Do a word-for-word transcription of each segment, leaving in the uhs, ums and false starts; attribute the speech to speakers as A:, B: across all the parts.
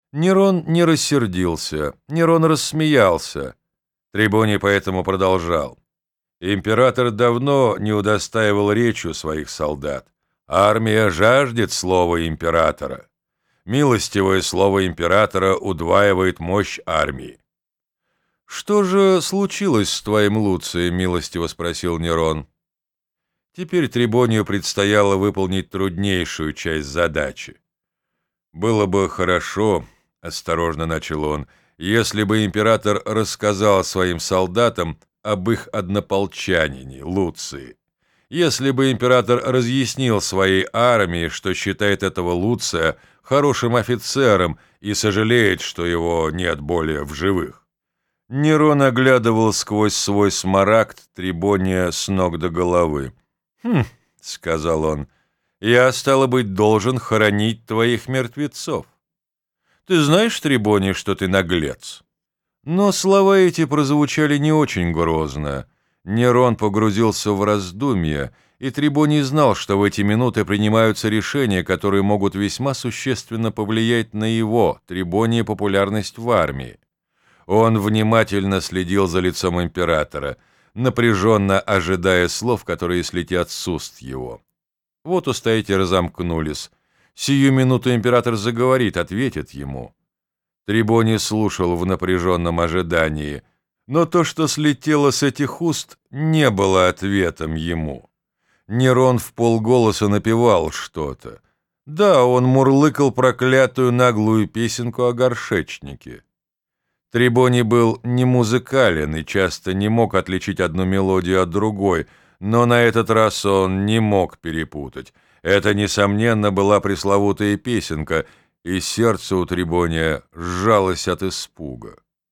A: Нерон не рассердился, Нерон рассмеялся. Трибоний поэтому продолжал. Император давно не удостаивал речью своих солдат. Армия жаждет слова императора. Милостивое слово императора удваивает мощь армии. «Что же случилось с твоим Луцием?» — милостиво спросил Нерон. Теперь Трибонию предстояло выполнить труднейшую часть задачи. «Было бы хорошо, — осторожно начал он, — если бы император рассказал своим солдатам об их однополчанине, Луции. Если бы император разъяснил своей армии, что считает этого Луция хорошим офицером и сожалеет, что его нет более в живых». Нерон оглядывал сквозь свой смарагд Трибония с ног до головы. «Хм, — сказал он, — я, стало быть, должен хоронить твоих мертвецов. Ты знаешь, Трибоний, что ты наглец?» Но слова эти прозвучали не очень грозно. Нерон погрузился в раздумья, и Трибоний знал, что в эти минуты принимаются решения, которые могут весьма существенно повлиять на его, Трибония, популярность в армии. Он внимательно следил за лицом императора, напряженно ожидая слов, которые слетят с уст его. Вот уста эти разомкнулись. Сию минуту император заговорит, ответит ему. Трибоний слушал в напряженном ожидании, но то, что слетело с этих уст, не было ответом ему. Нерон вполголоса напевал что-то. Да, он мурлыкал проклятую наглую песенку о горшечнике. Трибоний был не музыкален и часто не мог отличить одну мелодию от другой, но на этот раз он не мог перепутать. Это, несомненно, была пресловутая песенка, и сердце у Трибония сжалось от испуга.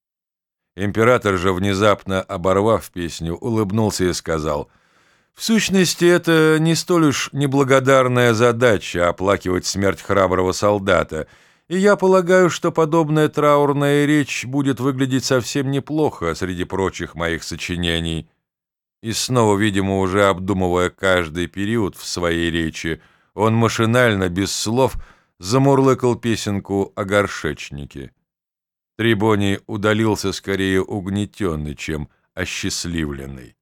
A: Император же, внезапно оборвав песню, улыбнулся и сказал: «В сущности, это не столь уж неблагодарная задача — оплакивать смерть храброго солдата, и я полагаю, что подобная траурная речь будет выглядеть совсем неплохо среди прочих моих сочинений». И снова, видимо, уже обдумывая каждый период в своей речи, он машинально, без слов, замурлыкал песенку о горшечнике. Трибоний удалился скорее угнетенный, чем осчастливленный.